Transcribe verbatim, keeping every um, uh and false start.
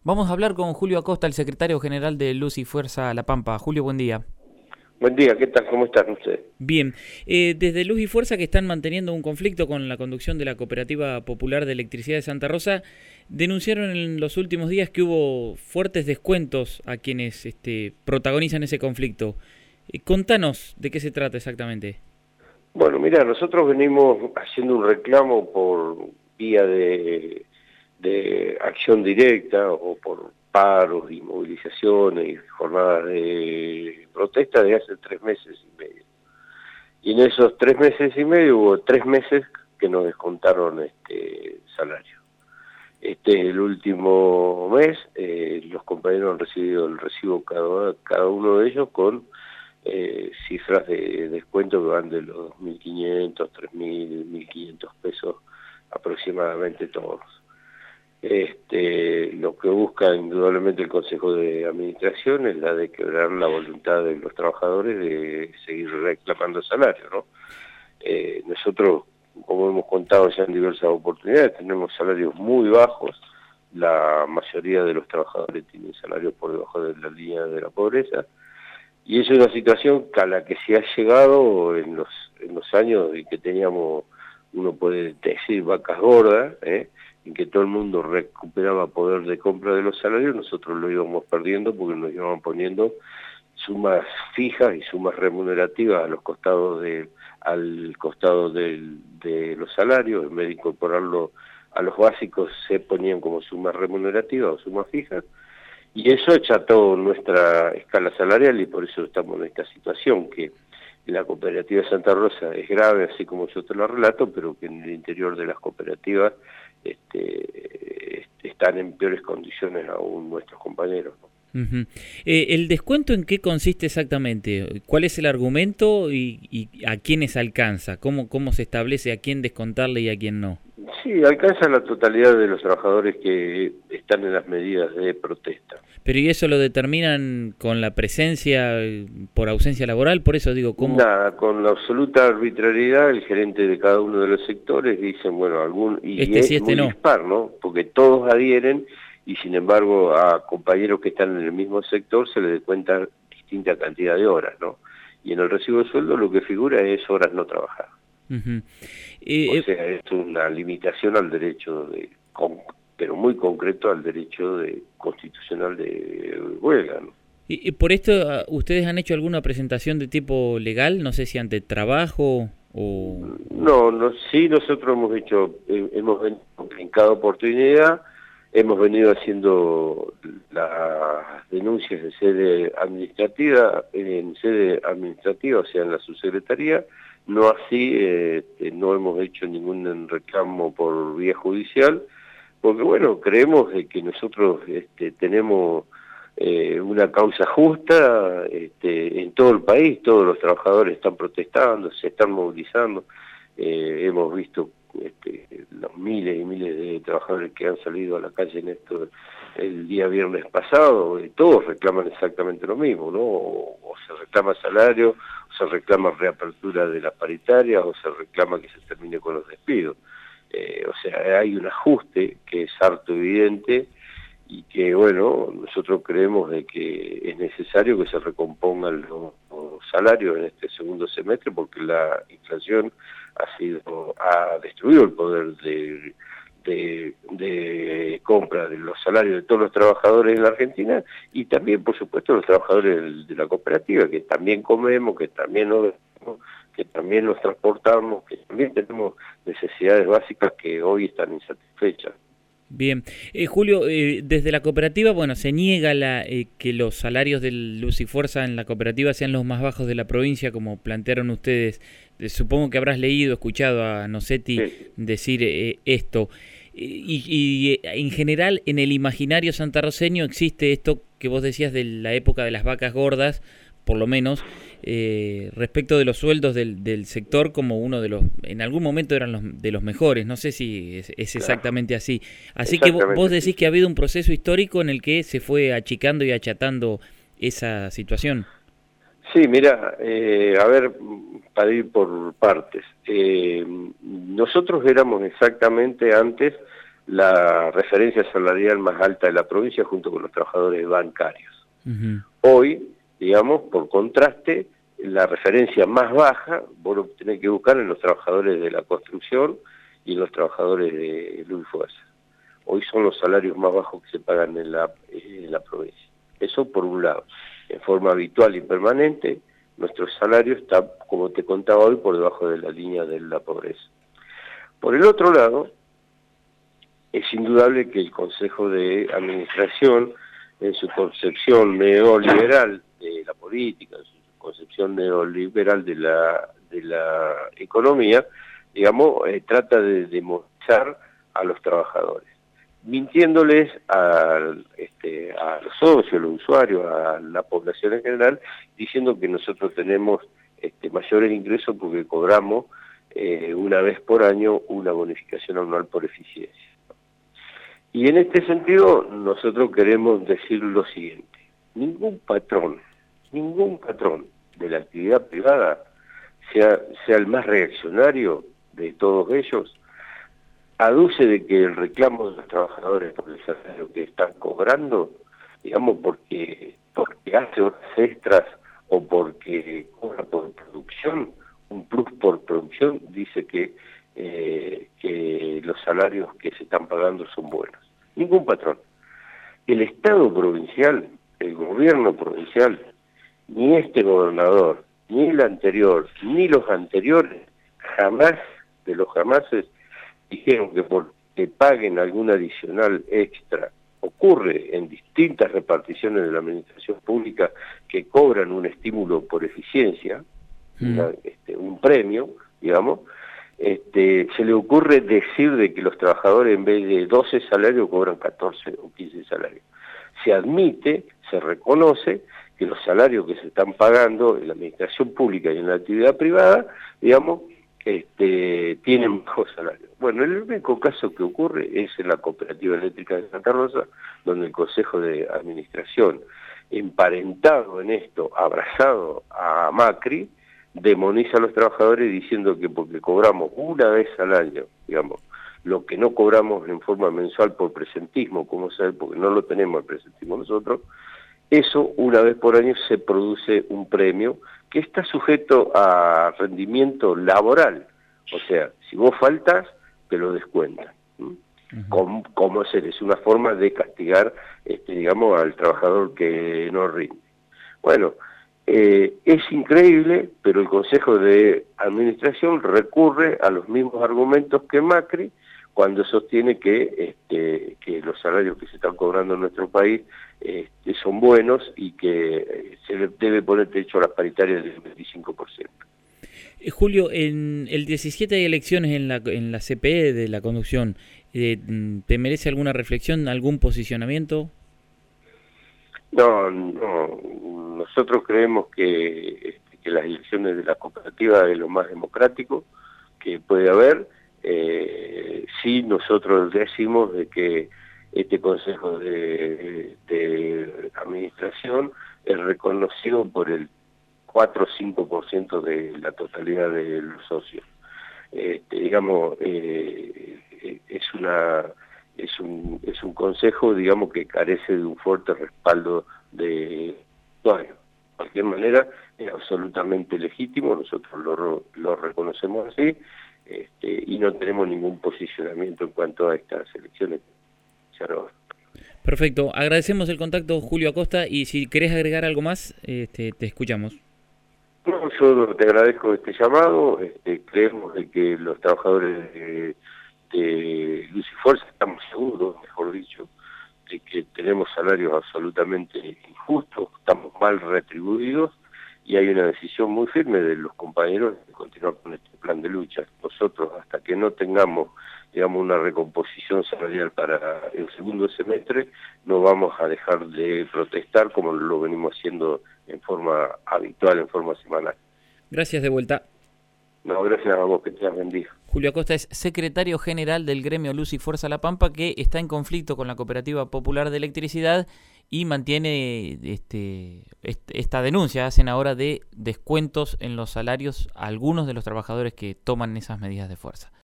Vamos a hablar con Julio Acosta, el secretario general de Luz y Fuerza La Pampa. Julio, buen día. Buen día, ¿qué tal? ¿Cómo están ustedes? Bien, eh, desde Luz y Fuerza, que están manteniendo un conflicto con la conducción de la Cooperativa Popular de Electricidad de Santa Rosa, denunciaron en los últimos días que hubo fuertes descuentos a quienes este, protagonizan ese conflicto. Eh, contanos de qué se trata exactamente. Bueno, mira, nosotros venimos haciendo un reclamo por vía de, de acción directa o por paros y movilizaciones y jornadas de protesta de hace tres meses y medio. Y en esos tres meses y medio hubo tres meses que nos descontaron este salario. Este es el último mes, eh, los compañeros han recibido el recibo cada, cada uno de ellos con eh, cifras de descuento que van de los dos mil quinientos, tres mil, mil quinientos pesos aproximadamente todos. Este, lo que busca indudablemente el Consejo de Administración es la de quebrar la voluntad de los trabajadores de seguir reclamando salario, ¿no? Eh, nosotros, como hemos contado ya en diversas oportunidades, tenemos salarios muy bajos, la mayoría de los trabajadores tienen salarios por debajo de la línea de la pobreza, y es una situación a la que se ha llegado en los, en los años en que teníamos, uno puede decir, vacas gordas, ¿eh? en que todo el mundo recuperaba poder de compra de los salarios, nosotros lo íbamos perdiendo porque nos iban poniendo sumas fijas y sumas remunerativas a los costados de, al costado del, de los salarios, en vez de incorporarlo a los básicos se ponían como sumas remunerativas o sumas fijas, y eso acható nuestra escala salarial y por eso estamos en esta situación, que la cooperativa de Santa Rosa es grave, así como yo te lo relato, pero que en el interior de las cooperativas este, están en peores condiciones aún nuestros compañeros, ¿no? Uh-huh. eh, ¿El descuento en qué consiste exactamente? ¿Cuál es el argumento y, y a quiénes alcanza? ¿Cómo, ¿Cómo se establece a quién descontarle y a quién no? Sí, alcanza la totalidad de los trabajadores que están en las medidas de protesta. Pero ¿y eso lo determinan con la presencia por ausencia laboral? Por eso digo, ¿cómo? Nada, con la absoluta arbitrariedad el gerente de cada uno de los sectores dicen, bueno, algún y Este es sí, este muy no. dispar, ¿no? Porque todos adhieren y sin embargo a compañeros que están en el mismo sector se les descuenta distinta cantidad de horas, ¿no? Y en el recibo de sueldo lo que figura es horas no trabajadas. Uh-huh. eh, O sea, es una limitación al derecho de, pero muy concreto al derecho de constitucional de huelga, ¿no? Y, y por esto, ¿ustedes han hecho alguna presentación de tipo legal? No sé si ante trabajo o... No, no, sí nosotros hemos hecho, eh, hemos venido en cada oportunidad, hemos venido haciendo las denuncias en sede administrativa, en sede administrativa, o sea, en la subsecretaría, no así, eh, no hemos hecho ningún reclamo por vía judicial, porque bueno, creemos de que nosotros este, tenemos eh, una causa justa este, en todo el país, todos los trabajadores están protestando, se están movilizando, eh, hemos visto este, los miles y miles de trabajadores que han salido a la calle en esto el día viernes pasado, y todos reclaman exactamente lo mismo, ¿no? O, o se reclama salario, o se reclama reapertura de las paritarias, o se reclama que se termine con los despidos. Eh, o sea, hay un ajuste que es harto evidente y que, bueno, nosotros creemos de que es necesario que se recompongan los, los salarios en este segundo semestre porque la inflación ha sido ha destruido el poder de, de, de compra de los salarios de todos los trabajadores en la Argentina y también, por supuesto, los trabajadores de la cooperativa, que también comemos, que también nos que también nos transportamos, que también tenemos necesidades básicas que hoy están insatisfechas. Bien, eh, Julio, eh, desde la cooperativa, bueno, se niega la, eh, que los salarios de Luz y Fuerza en la cooperativa sean los más bajos de la provincia, como plantearon ustedes. Eh, supongo que habrás leído, escuchado a Nocetti Sí. decir eh, esto. Y, y en general, en el imaginario santarroceño existe esto que vos decías de la época de las vacas gordas, por lo menos, eh, respecto de los sueldos del, del sector como uno de los, en algún momento eran los de los mejores, no sé si es, es exactamente claro. así. Así que vos, vos decís sí. que ha habido un proceso histórico en el que se fue achicando y achatando esa situación. Sí, mira, eh, a ver, para ir por partes. Eh, nosotros éramos exactamente antes la referencia salarial más alta de la provincia junto con los trabajadores bancarios. Uh-huh. Hoy, digamos, por contraste, la referencia más baja, vos lo tenés que buscar en los trabajadores de la construcción y en los trabajadores de luz y fuerza. Hoy son los salarios más bajos que se pagan en la, en la provincia. Eso por un lado. En forma habitual y permanente, nuestro salario está, como te contaba hoy, por debajo de la línea de la pobreza. Por el otro lado, es indudable que el Consejo de Administración, en su concepción neoliberal de la política, en su concepción neoliberal de la, de la economía, digamos, eh, trata de demonizar a los trabajadores, mintiéndoles a, este, a los socios, a los usuarios, a la población en general, diciendo que nosotros tenemos este, mayores ingresos porque cobramos eh, una vez por año una bonificación anual por eficiencia. Y en este sentido nosotros queremos decir lo siguiente: ningún patrón, ningún patrón de la actividad privada, sea, sea el más reaccionario de todos ellos, aduce de que el reclamo de los trabajadores por el salario que están cobrando, digamos, porque, porque hace horas extras o porque cobra por producción, un plus por producción, dice que, eh, que los salarios que se están pagando son buenos. Ningún patrón. El Estado provincial, el gobierno provincial, ni este gobernador, ni el anterior, ni los anteriores, jamás de los jamases dijeron que porque paguen algún adicional extra. Ocurre en distintas reparticiones de la administración pública que cobran un estímulo por eficiencia, mm. una, este, un premio, digamos. Este, se le ocurre decir de que los trabajadores en vez de doce salarios cobran catorce o quince salarios. Se admite, se reconoce que los salarios que se están pagando en la administración pública y en la actividad privada, digamos, este, tienen bajos salarios. Bueno, el único caso que ocurre es en la Cooperativa Eléctrica de Santa Rosa, donde el Consejo de Administración, emparentado en esto, abrazado a Macri, demoniza a los trabajadores diciendo que porque cobramos una vez al año, digamos, lo que no cobramos en forma mensual por presentismo, como sabe, porque no lo tenemos el presentismo nosotros, eso una vez por año se produce un premio que está sujeto a rendimiento laboral. O sea, si vos faltas, te lo descuentan. Uh-huh. ¿Cómo, cómo hacer? Es una forma de castigar, este, digamos, al trabajador que no rinde. Bueno, Eh, es increíble, pero el Consejo de Administración recurre a los mismos argumentos que Macri cuando sostiene que, este, que los salarios que se están cobrando en nuestro país este, son buenos y que se le debe poner techo a las paritarias del veinticinco por ciento. Eh, Julio, en el diecisiete hay elecciones en la, en la C P E de la conducción. Eh, ¿Te merece alguna reflexión, algún posicionamiento? No, no. Nosotros creemos que, que las elecciones de la cooperativa es lo más democrático que puede haber. Eh, sí, nosotros decimos de que este Consejo de, de Administración es reconocido por el cuatro o cinco por ciento de la totalidad de los socios. Este, digamos, eh, es una... Es un, es un consejo, digamos, que carece de un fuerte respaldo de usuarios. De cualquier manera, es absolutamente legítimo, nosotros lo, lo reconocemos así, este, y no tenemos ningún posicionamiento en cuanto a estas elecciones. Perfecto, agradecemos el contacto, Julio Acosta, y si querés agregar algo más, este, te escuchamos. No, yo te agradezco este llamado, este, creemos de que los trabajadores de de Luz y Fuerza estamos seguros, mejor dicho, de que tenemos salarios absolutamente injustos, estamos mal retribuidos y hay una decisión muy firme de los compañeros de continuar con este plan de lucha. Nosotros, hasta que no tengamos, digamos, una recomposición salarial para el segundo semestre, no vamos a dejar de protestar como lo venimos haciendo en forma habitual, en forma semanal. Gracias de vuelta. No, gracias a vos, que te has bendiga. Julio Acosta es secretario general del gremio Luz y Fuerza La Pampa, que está en conflicto con la Cooperativa Popular de Electricidad y mantiene este, esta denuncia. Hacen ahora de descuentos en los salarios a algunos de los trabajadores que toman esas medidas de fuerza.